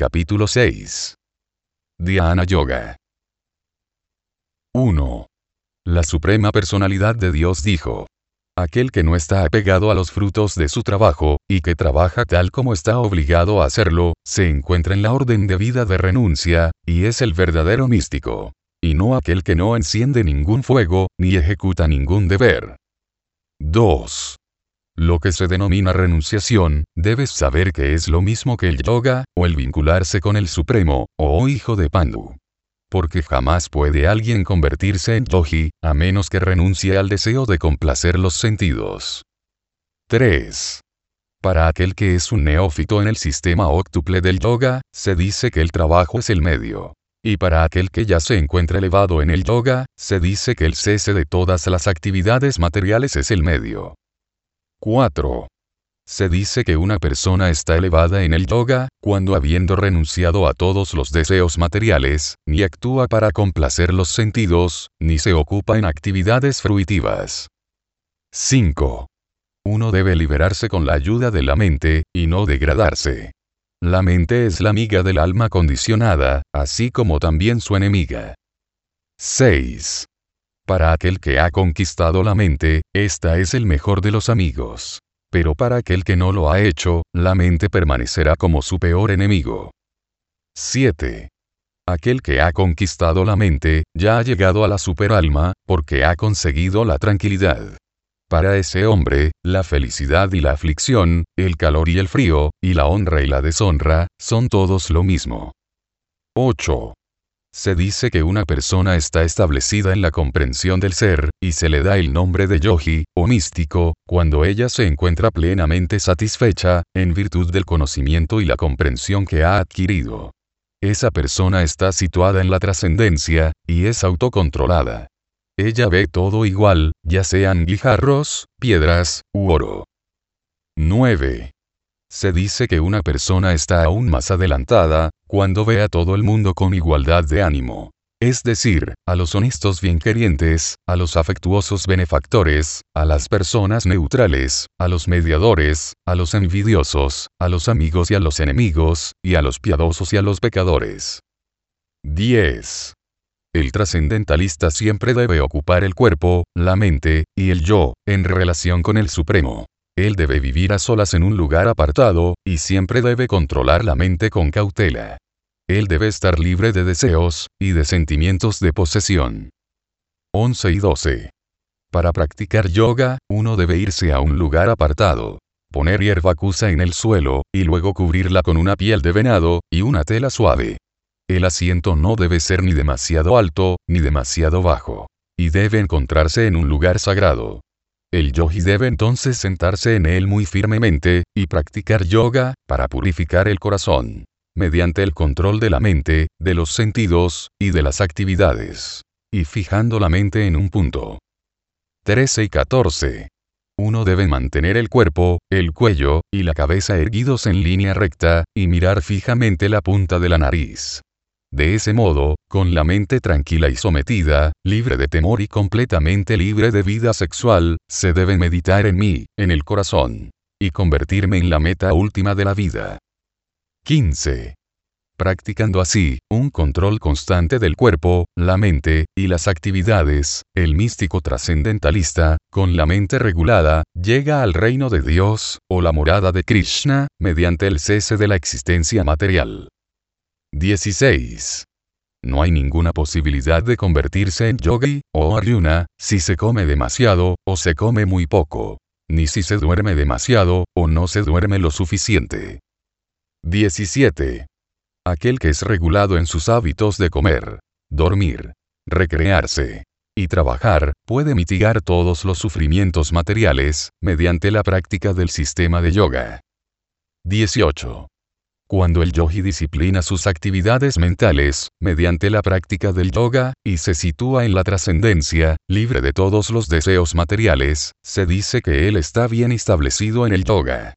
Capítulo 6. Dhyana Yoga. 1. La Suprema Personalidad de Dios dijo: aquel que no está apegado a los frutos de su trabajo, y que trabaja tal como está obligado a hacerlo, se encuentra en la orden de vida de renuncia, y es el verdadero místico. Y no aquel que no enciende ningún fuego, ni ejecuta ningún deber. 2. Lo que se denomina renunciación, debes saber que es lo mismo que el yoga, o el vincularse con el Supremo, o hijo de Pandu. Porque jamás puede alguien convertirse en yogi, a menos que renuncie al deseo de complacer los sentidos. 3. Para aquel que es un neófito en el sistema óctuple del yoga, se dice que el trabajo es el medio. Y para aquel que ya se encuentra elevado en el yoga, se dice que el cese de todas las actividades materiales es el medio. 4. Se dice que una persona está elevada en el yoga, cuando habiendo renunciado a todos los deseos materiales, ni actúa para complacer los sentidos, ni se ocupa en actividades fruitivas. 5. Uno debe liberarse con la ayuda de la mente, y no degradarse. La mente es la amiga del alma condicionada, así como también su enemiga. 6. Para aquel que ha conquistado la mente, esta es el mejor de los amigos. Pero para aquel que no lo ha hecho, la mente permanecerá como su peor enemigo. 7. Aquel que ha conquistado la mente, ya ha llegado a la superalma, porque ha conseguido la tranquilidad. Para ese hombre, la felicidad y la aflicción, el calor y el frío, y la honra y la deshonra, son todos lo mismo. 8. Se dice que una persona está establecida en la comprensión del ser, y se le da el nombre de yogi, o místico, cuando ella se encuentra plenamente satisfecha, en virtud del conocimiento y la comprensión que ha adquirido. Esa persona está situada en la trascendencia, y es autocontrolada. Ella ve todo igual, ya sean guijarros, piedras, u oro. 9. Se dice que una persona está aún más adelantada, cuando ve a todo el mundo con igualdad de ánimo. Es decir, a los honestos bienquerientes, a los afectuosos benefactores, a las personas neutrales, a los mediadores, a los envidiosos, a los amigos y a los enemigos, y a los piadosos y a los pecadores. 10. El trascendentalista siempre debe ocupar el cuerpo, la mente, y el yo, en relación con el Supremo. Él debe vivir a solas en un lugar apartado, y siempre debe controlar la mente con cautela. Él debe estar libre de deseos, y de sentimientos de posesión. 11 y 12. Para practicar yoga, uno debe irse a un lugar apartado, poner hierba kusa en el suelo, y luego cubrirla con una piel de venado, y una tela suave. El asiento no debe ser ni demasiado alto, ni demasiado bajo. Y debe encontrarse en un lugar sagrado. El yogi debe entonces sentarse en él muy firmemente, y practicar yoga, para purificar el corazón, mediante el control de la mente, de los sentidos, y de las actividades. Y fijando la mente en un punto. 13 y 14. Uno debe mantener el cuerpo, el cuello, y la cabeza erguidos en línea recta, y mirar fijamente la punta de la nariz. De ese modo, con la mente tranquila y sometida, libre de temor y completamente libre de vida sexual, se debe meditar en mí, en el corazón, y convertirme en la meta última de la vida. 15. Practicando así, un control constante del cuerpo, la mente, y las actividades, el místico trascendentalista, con la mente regulada, llega al reino de Dios, o la morada de Krishna, mediante el cese de la existencia material. 16. No hay ninguna posibilidad de convertirse en yogi, o Arjuna, si se come demasiado, o se come muy poco. Ni si se duerme demasiado, o no se duerme lo suficiente. 17. Aquel que es regulado en sus hábitos de comer, dormir, recrearse y trabajar, puede mitigar todos los sufrimientos materiales, mediante la práctica del sistema de yoga. 18. Cuando el yogi disciplina sus actividades mentales, mediante la práctica del yoga, y se sitúa en la trascendencia, libre de todos los deseos materiales, se dice que él está bien establecido en el yoga.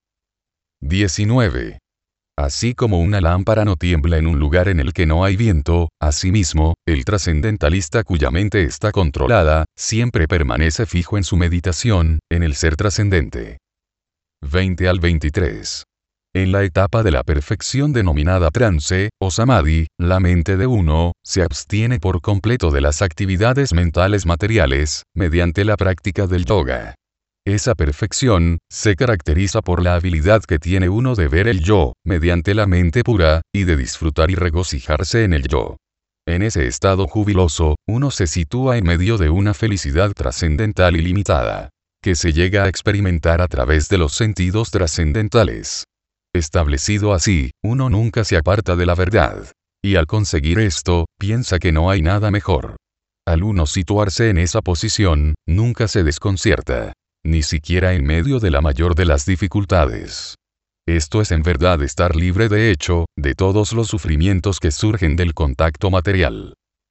19. Así como una lámpara no tiembla en un lugar en el que no hay viento, asimismo, el trascendentalista cuya mente está controlada, siempre permanece fijo en su meditación, en el ser trascendente. 20 al 23. En la etapa de la perfección denominada trance, o samadhi, la mente de uno, se abstiene por completo de las actividades mentales materiales, mediante la práctica del yoga. Esa perfección, se caracteriza por la habilidad que tiene uno de ver el yo, mediante la mente pura, y de disfrutar y regocijarse en el yo. En ese estado jubiloso, uno se sitúa en medio de una felicidad trascendental ilimitada, que se llega a experimentar a través de los sentidos trascendentales. Establecido así, uno nunca se aparta de la verdad. Y al conseguir esto, piensa que no hay nada mejor. Al uno situarse en esa posición, nunca se desconcierta, ni siquiera en medio de la mayor de las dificultades. Esto es en verdad estar libre de hecho, de todos los sufrimientos que surgen del contacto material.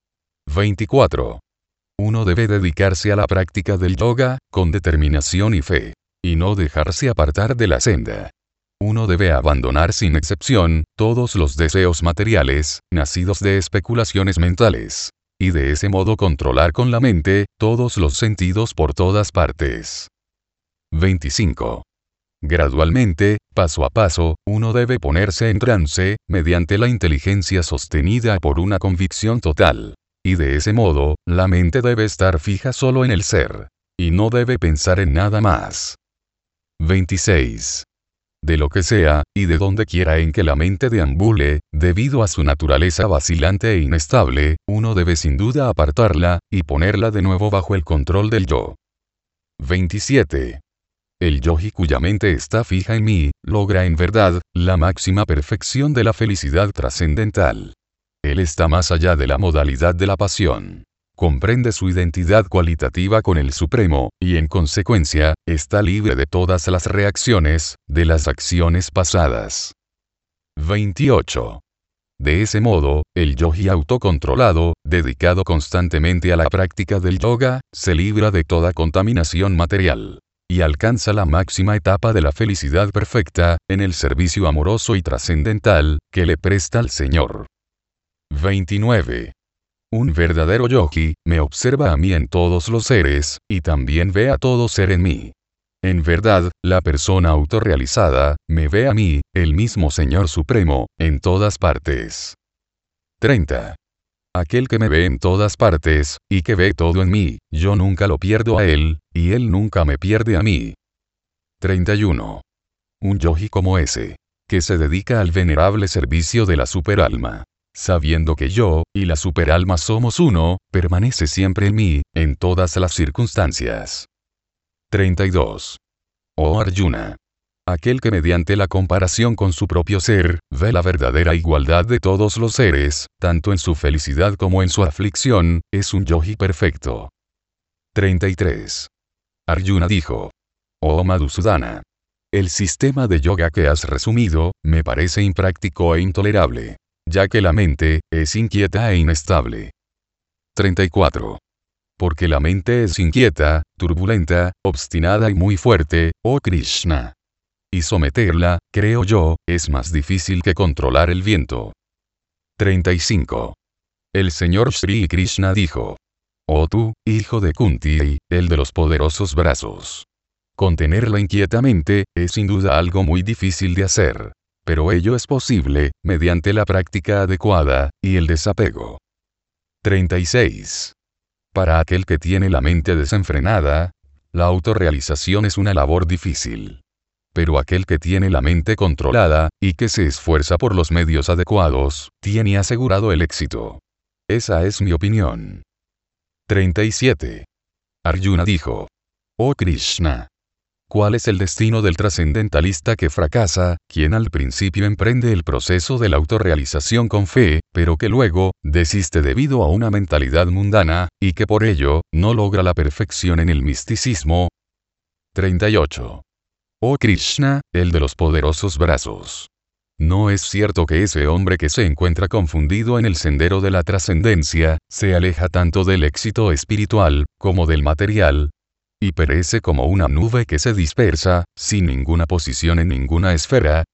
24. Uno debe dedicarse a la práctica del yoga, con determinación y fe, y no dejarse apartar de la senda. Uno debe abandonar sin excepción, todos los deseos materiales, nacidos de especulaciones mentales, y de ese modo controlar con la mente, todos los sentidos por todas partes. 25. Gradualmente, paso a paso, uno debe ponerse en trance, mediante la inteligencia sostenida por una convicción total. Y de ese modo, la mente debe estar fija solo en el ser, y no debe pensar en nada más. 26. De lo que sea, y de donde quiera en que la mente deambule, debido a su naturaleza vacilante e inestable, uno debe sin duda apartarla, y ponerla de nuevo bajo el control del yo. 27. El yogi cuya mente está fija en mí, logra en verdad, la máxima perfección de la felicidad trascendental. Él está más allá de la modalidad de la pasión. Comprende su identidad cualitativa con el Supremo, y en consecuencia, está libre de todas las reacciones, de las acciones pasadas. 28. De ese modo, el yogi autocontrolado, dedicado constantemente a la práctica del yoga, se libra de toda contaminación material. Y alcanza la máxima etapa de la felicidad perfecta, en el servicio amoroso y trascendental, que le presta al Señor. 29. Un verdadero yogi, me observa a mí en todos los seres, y también ve a todo ser en mí. En verdad, la persona autorrealizada, me ve a mí, el mismo Señor Supremo, en todas partes. 30. Aquel que me ve en todas partes, y que ve todo en mí, yo nunca lo pierdo a él, y él nunca me pierde a mí. 31. Un yogi como ese, que se dedica al venerable servicio de la superalma, sabiendo que yo, y la superalma somos uno, permanece siempre en mí, en todas las circunstancias. 32. Oh Arjuna. Aquel que mediante la comparación con su propio ser, ve la verdadera igualdad de todos los seres, tanto en su felicidad como en su aflicción, es un yogi perfecto. 33. Arjuna dijo: Oh Madhusudana. El sistema de yoga que has resumido, me parece impráctico e intolerable, ya que la mente, es inquieta e inestable. 34. Porque la mente es inquieta, turbulenta, obstinada y muy fuerte, oh Krishna. Y someterla, creo yo, es más difícil que controlar el viento. 35. El Señor Shri Krishna dijo: Oh tú, hijo de Kunti, el de los poderosos brazos. Contenerla inquietamente, es sin duda algo muy difícil de hacer. Pero ello es posible, mediante la práctica adecuada, y el desapego. 36. Para aquel que tiene la mente desenfrenada, la autorrealización es una labor difícil. Pero aquel que tiene la mente controlada, y que se esfuerza por los medios adecuados, tiene asegurado el éxito. Esa es mi opinión. 37. Arjuna dijo: Oh Krishna. ¿Cuál es el destino del trascendentalista que fracasa, quien al principio emprende el proceso de la autorrealización con fe, pero que luego, desiste debido a una mentalidad mundana, y que por ello, no logra la perfección en el misticismo? 38. Oh Krishna, el de los poderosos brazos. ¿No es cierto que ese hombre que se encuentra confundido en el sendero de la trascendencia, se aleja tanto del éxito espiritual, como del material? Y perece como una nube que se dispersa, sin ninguna posición en ninguna esfera.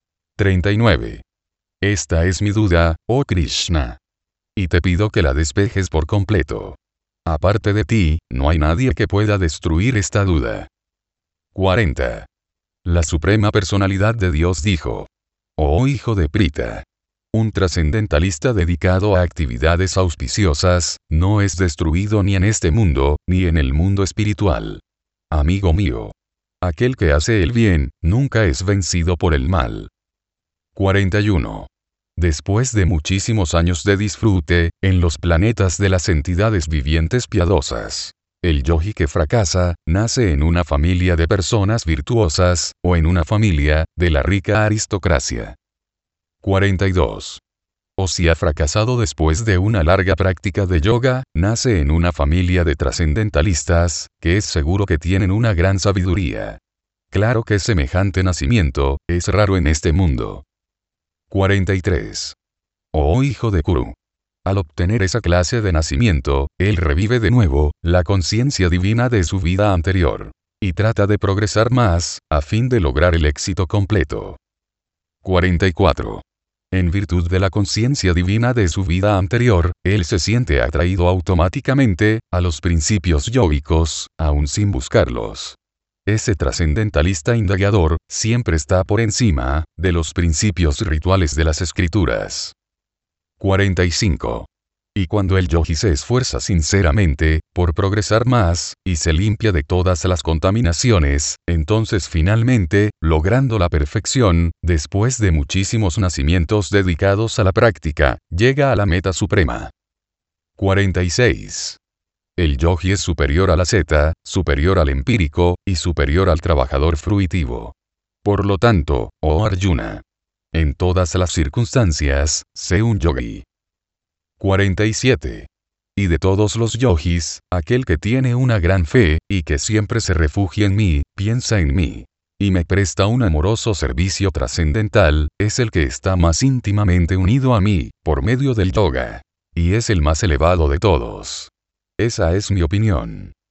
39. Esta es mi duda, oh Krishna. Y te pido que la despejes por completo. Aparte de ti, no hay nadie que pueda destruir esta duda. 40. La Suprema Personalidad de Dios dijo: Oh hijo de Prita. Un trascendentalista dedicado a actividades auspiciosas, no es destruido ni en este mundo, ni en el mundo espiritual. Amigo mío. Aquel que hace el bien, nunca es vencido por el mal. 41. Después de muchísimos años de disfrute, en los planetas de las entidades vivientes piadosas, el yogi que fracasa, nace en una familia de personas virtuosas, o en una familia, de la rica aristocracia. 42. O si ha fracasado después de una larga práctica de yoga, nace en una familia de trascendentalistas, que es seguro que tienen una gran sabiduría. Claro que semejante nacimiento, es raro en este mundo. 43. Oh hijo de Kuru. Al obtener esa clase de nacimiento, él revive de nuevo, la conciencia divina de su vida anterior. Y trata de progresar más, a fin de lograr el éxito completo. 44. En virtud de la conciencia divina de su vida anterior, él se siente atraído automáticamente, a los principios yógicos, aun sin buscarlos. Ese trascendentalista indagador, siempre está por encima, de los principios rituales de las escrituras. 45. Y cuando el yogi se esfuerza sinceramente, por progresar más, y se limpia de todas las contaminaciones, entonces finalmente, logrando la perfección, después de muchísimos nacimientos dedicados a la práctica, llega a la meta suprema. 46. El yogi es superior al asceta, superior al empírico, y superior al trabajador fruitivo. Por lo tanto, oh Arjuna, en todas las circunstancias, sé un yogi. 47. Y de todos los yogis, aquel que tiene una gran fe, y que siempre se refugia en mí, piensa en mí, y me presta un amoroso servicio trascendental, es el que está más íntimamente unido a mí, por medio del yoga. Y es el más elevado de todos. Esa es mi opinión.